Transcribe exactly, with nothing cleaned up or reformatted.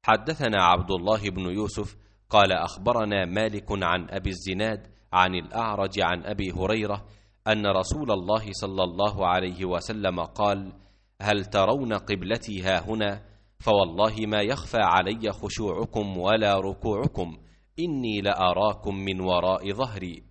حدثنا عبد الله بن يوسف قال أخبرنا مالك عن أبي الزناد عن الأعرج عن أبي هريرة أن رسول الله صلى الله عليه وسلم قال: هل ترون قبلتي هاهنا؟ فوالله ما يخفى علي خشوعكم ولا ركوعكم، إني لأراكم من وراء ظهري.